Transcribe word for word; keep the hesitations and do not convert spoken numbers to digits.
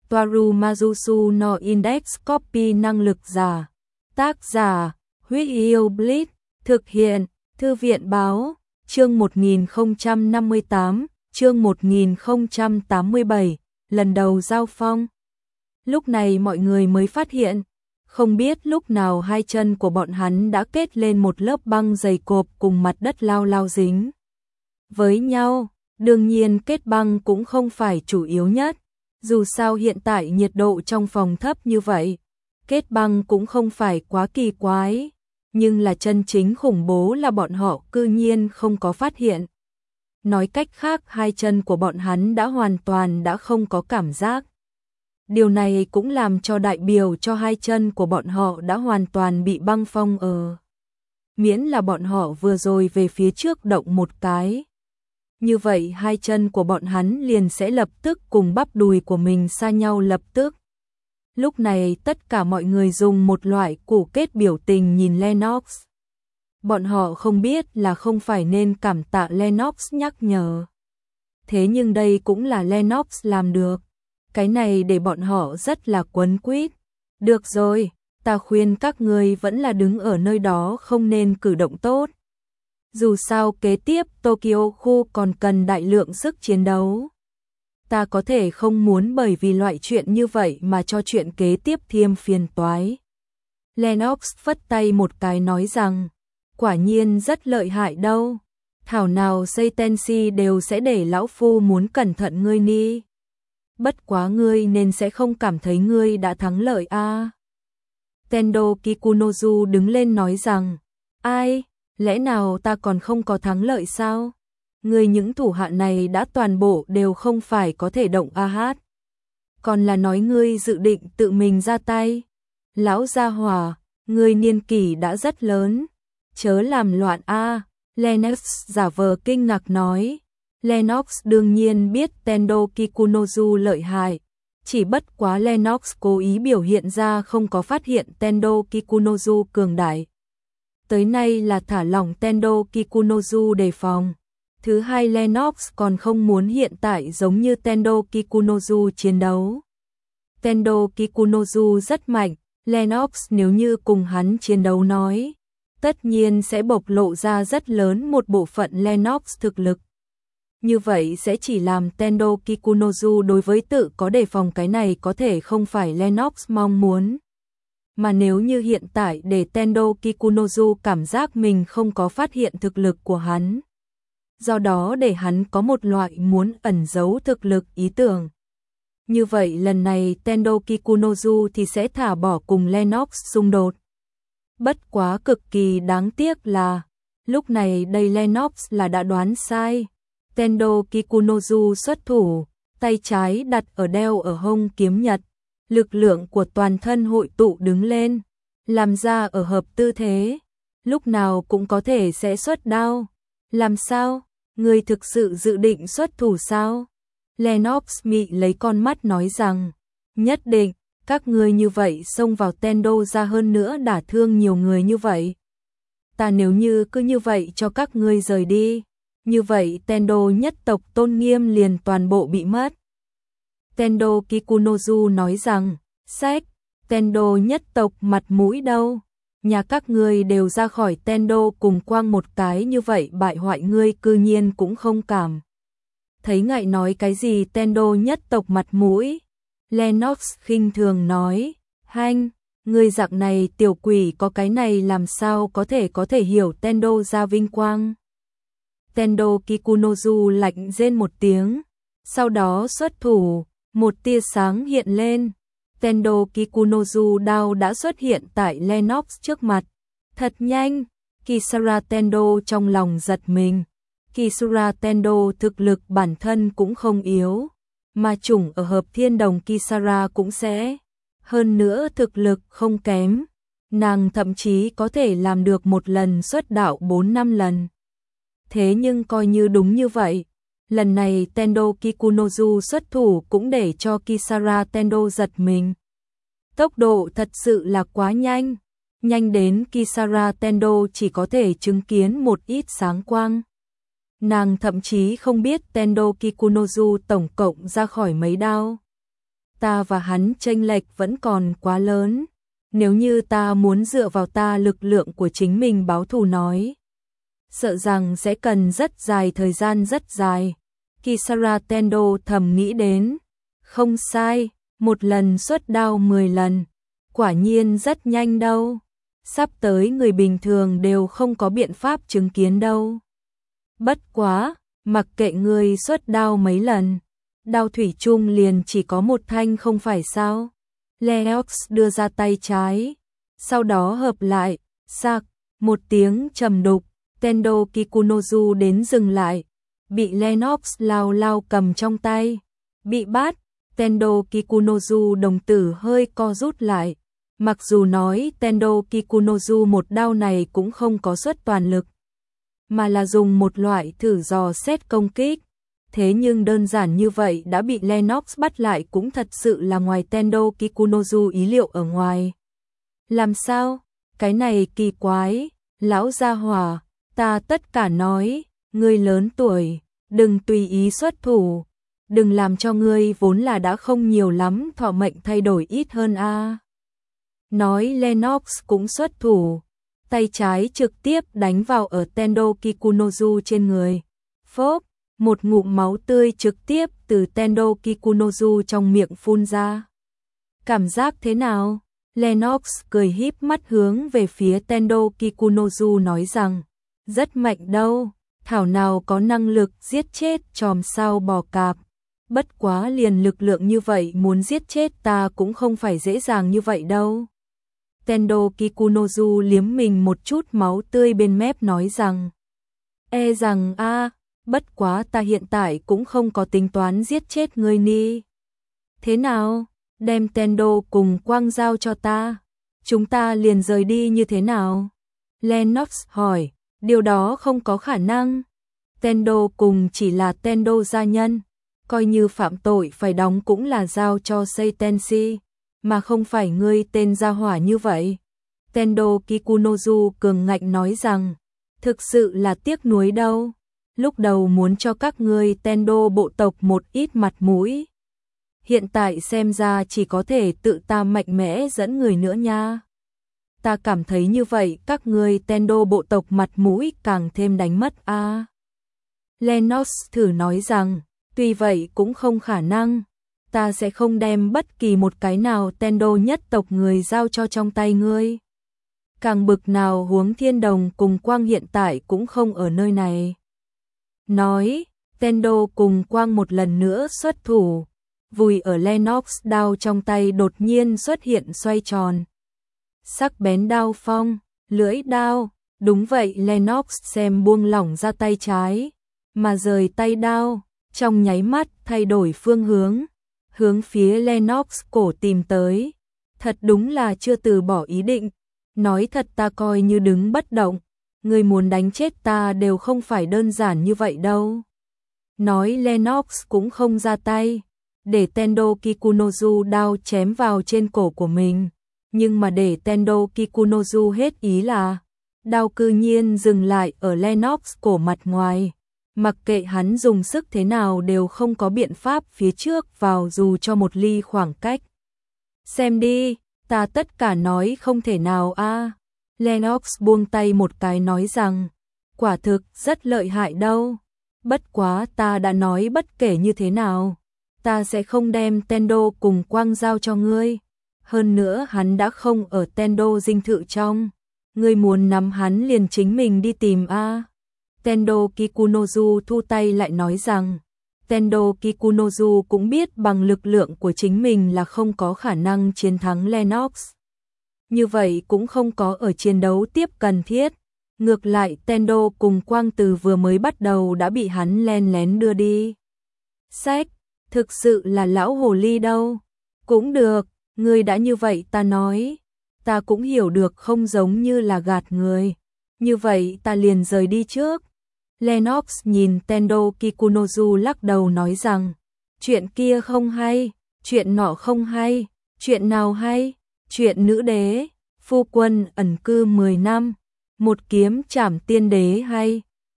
Toaru Majusu no Index Copy năng lực giả. Tác giả, Huyết Yêu Bleach, thực hiện, Thư viện báo, chương một nghìn không trăm năm mươi tám, chương một nghìn không trăm tám mươi bảy, lần đầu giao phong. Lúc này mọi người mới phát hiện, không biết lúc nào hai chân của bọn hắn đã kết lên một lớp băng dày cộp cùng mặt đất lao lao dính với nhau. Đương nhiên kết băng cũng không phải chủ yếu nhất, dù sao hiện tại nhiệt độ trong phòng thấp như vậy, kết băng cũng không phải quá kỳ quái, nhưng là chân chính khủng bố là bọn họ cư nhiên không có phát hiện. Nói cách khác, hai chân của bọn hắn đã hoàn toàn đã không có cảm giác. Điều này cũng làm cho đại biểu cho hai chân của bọn họ đã hoàn toàn bị băng phong ở. Miễn là bọn họ vừa rồi về phía trước động một cái, như vậy hai chân của bọn hắn liền sẽ lập tức cùng bắp đùi của mình xa nhau lập tức. Lúc này tất cả mọi người dùng một loại củ kết biểu tình nhìn Lennox. Bọn họ không biết là không phải nên cảm tạ Lennox nhắc nhở. Thế nhưng đây cũng là Lennox làm được. Cái này để bọn họ rất là quấn quýt. Được rồi, ta khuyên các ngươi vẫn là đứng ở nơi đó không nên cử động tốt. Dù sao kế tiếp Tokyo khu còn cần đại lượng sức chiến đấu. Ta có thể không muốn bởi vì loại chuyện như vậy mà cho chuyện kế tiếp thêm phiền toái. Lennox phất tay một cái nói rằng, quả nhiên rất lợi hại đâu. Thảo nào Seitenshi đều sẽ để lão phu muốn cẩn thận ngươi ni. Bất quá ngươi nên sẽ không cảm thấy ngươi đã thắng lợi a. À. Tendo Kikunozu đứng lên nói rằng, ai, lẽ nào ta còn không có thắng lợi sao? Ngươi những thủ hạ này đã toàn bộ đều không phải có thể động a hát. Còn là nói ngươi dự định tự mình ra tay. Lão gia hỏa, ngươi niên kỷ đã rất lớn, chớ làm loạn a. À. Lennox giả vờ kinh ngạc nói. Lennox đương nhiên biết Tendo Kikunozu lợi hại, chỉ bất quá Lennox cố ý biểu hiện ra không có phát hiện Tendo Kikunozu cường đại. Tới nay là thả lỏng Tendo Kikunozu đề phòng. Thứ hai, Lennox còn không muốn hiện tại giống như Tendo Kikunozu chiến đấu. Tendo Kikunozu rất mạnh, Lennox nếu như cùng hắn chiến đấu nói, tất nhiên sẽ bộc lộ ra rất lớn một bộ phận Lennox thực lực. Như vậy sẽ chỉ làm Tendo Kikunozu đối với tự có đề phòng, cái này có thể không phải Lennox mong muốn. Mà nếu như hiện tại để Tendo Kikunozu cảm giác mình không có phát hiện thực lực của hắn, do đó để hắn có một loại muốn ẩn giấu thực lực ý tưởng. Như vậy lần này Tendo Kikunozu thì sẽ thả bỏ cùng Lennox xung đột. Bất quá cực kỳ đáng tiếc là, lúc này đây Lennox là đã đoán sai. Tendo Kikunozu xuất thủ, tay trái đặt ở đeo ở hông kiếm nhật. Lực lượng của toàn thân hội tụ đứng lên, làm ra ở hợp tư thế, lúc nào cũng có thể sẽ xuất đao. Làm sao? Ngươi thực sự dự định xuất thủ sao? Lennox mị lấy con mắt nói rằng, nhất định, các ngươi như vậy xông vào Tendo ra hơn nữa đả thương nhiều người như vậy. Ta nếu như cứ như vậy cho các ngươi rời đi, như vậy Tendo nhất tộc tôn nghiêm liền toàn bộ bị mất. Tendo Kikunozu nói rằng, sách, Tendo nhất tộc mặt mũi đâu, nhà các ngươi đều ra khỏi Tendo cùng quang một cái như vậy bại hoại, ngươi cư nhiên cũng không cảm thấy ngại nói cái gì Tendo nhất tộc mặt mũi. Lennox khinh thường nói, hanh, ngươi dạng này tiểu quỷ có cái này làm sao có thể có thể hiểu Tendo ra vinh quang. Tendo Kikunozu lạnh rên một tiếng, sau đó xuất thủ. Một tia sáng hiện lên, Tendo Kikunozu đao đã xuất hiện tại Lennox trước mặt. Thật nhanh, Kisara Tendo trong lòng giật mình. Kisara Tendo thực lực bản thân cũng không yếu, mà chủng ở hợp thiên đồng Kisara cũng sẽ. Hơn nữa thực lực không kém, nàng thậm chí có thể làm được một lần xuất đạo bốn năm lần. Thế nhưng coi như đúng như vậy, lần này Tendo Kikunozu xuất thủ cũng để cho Kisara Tendo giật mình. Tốc độ thật sự là quá nhanh, nhanh đến Kisara Tendo chỉ có thể chứng kiến một ít sáng quang. Nàng thậm chí không biết Tendo Kikunozu tổng cộng ra khỏi mấy đao. ta và hắn chênh lệch vẫn còn quá lớn. Nếu như ta muốn dựa vào ta lực lượng của chính mình báo thù nói, sợ rằng sẽ cần rất dài thời gian rất dài. Kisara Tendo thầm nghĩ đến, không sai, một lần xuất đao mười lần, quả nhiên rất nhanh đâu. Sắp tới người bình thường đều không có biện pháp chứng kiến đâu. Bất quá, mặc kệ ngươi xuất đao mấy lần, đao thủy chung liền chỉ có một thanh không phải sao? Lennox đưa ra tay trái, sau đó hợp lại, sạc, một tiếng trầm đục, Tendo Kikunozu đến dừng lại, bị Lennox lao lao cầm trong tay, bị bắt, Tendo Kikunozu đồng tử hơi co rút lại, mặc dù nói Tendo Kikunozu một đao này cũng không có xuất toàn lực, mà là dùng một loại thử dò xét công kích. Thế nhưng đơn giản như vậy đã bị Lennox bắt lại cũng thật sự là ngoài Tendo Kikunozu ý liệu ở ngoài. Làm sao? Cái này kỳ quái, lão gia hỏa, ta tất cả nói, ngươi lớn tuổi, đừng tùy ý xuất thủ, đừng làm cho ngươi vốn là đã không nhiều lắm thọ mệnh thay đổi ít hơn a. À. Nói Lennox cũng xuất thủ, tay trái trực tiếp đánh vào ở Tendo Kikunozu trên người. Phốp! Một ngụm máu tươi trực tiếp từ Tendo Kikunozu trong miệng phun ra. Cảm giác thế nào? Lennox cười híp mắt hướng về phía Tendo Kikunozu nói rằng, rất mạnh đâu, thảo nào có năng lực giết chết chòm sao bò cạp. Bất quá liền lực lượng như vậy muốn giết chết ta cũng không phải dễ dàng như vậy đâu. Tendo Kikunozu liếm mình một chút máu tươi bên mép nói rằng, e rằng a à, bất quá ta hiện tại cũng không có tính toán giết chết ngươi ni. Thế nào, đem Tendo cùng Quang giao cho ta, chúng ta liền rời đi như thế nào? Lennox hỏi, điều đó không có khả năng. Tendo cùng chỉ là Tendo gia nhân, coi như phạm tội phải đóng cũng là giao cho Seitenshi, mà không phải ngươi tên gia hỏa như vậy. Tendo Kikunozu cường ngạnh nói rằng, thực sự là tiếc nuối đâu. Lúc đầu muốn cho các ngươi Tendo bộ tộc một ít mặt mũi. Hiện tại xem ra chỉ có thể tự ta mạnh mẽ dẫn người nữa nha. Ta cảm thấy như vậy các ngươi Tendo bộ tộc mặt mũi càng thêm đánh mất a. À. Lennox thử nói rằng, tuy vậy cũng không khả năng. Ta sẽ không đem bất kỳ một cái nào Tendo nhất tộc người giao cho trong tay ngươi. Càng bực nào huống Thiên Đồng cùng Quang hiện tại cũng không ở nơi này. Nói, Tendo cùng Quang một lần nữa xuất thủ, vùi ở Lennox đao trong tay đột nhiên xuất hiện xoay tròn. Sắc bén đao phong, lưỡi đao, đúng vậy Lennox xem buông lỏng ra tay trái, mà rời tay đao, trong nháy mắt thay đổi phương hướng, hướng phía Lennox cổ tìm tới. Thật đúng là chưa từ bỏ ý định, nói thật ta coi như đứng bất động. Người muốn đánh chết ta đều không phải đơn giản như vậy đâu. Nói Lennox cũng không ra tay, để Tendo Kikunozu đao chém vào trên cổ của mình. Nhưng mà để Tendo Kikunozu hết ý là, đao cư nhiên dừng lại ở Lennox cổ mặt ngoài. Mặc kệ hắn dùng sức thế nào đều không có biện pháp phía trước vào dù cho một ly khoảng cách. Xem đi, ta tất cả nói không thể nào a. À. Lennox buông tay một cái nói rằng, quả thực rất lợi hại đâu. Bất quá ta đã nói bất kể như thế nào, ta sẽ không đem Tendo cùng Quang giao cho ngươi. Hơn nữa hắn đã không ở Tendo dinh thự trong. Ngươi muốn nắm hắn liền chính mình đi tìm a. À. Tendo Kikunozu thu tay lại nói rằng, Tendo Kikunozu cũng biết bằng lực lượng của chính mình là không có khả năng chiến thắng Lennox. Như vậy cũng không có ở chiến đấu tiếp cần thiết. Ngược lại Tendo cùng Quang từ vừa mới bắt đầu đã bị hắn len lén đưa đi. Sách, thực sự là lão hồ ly đâu. Cũng được, ngươi đã như vậy ta nói. Ta cũng hiểu được không giống như là gạt người. Như vậy ta liền rời đi trước. Lennox nhìn Tendo Kikunozu lắc đầu nói rằng, chuyện kia không hay, chuyện nọ không hay, chuyện nào hay, chuyện nữ đế, phu quân ẩn cư mười năm, một kiếm trảm tiên đế hay,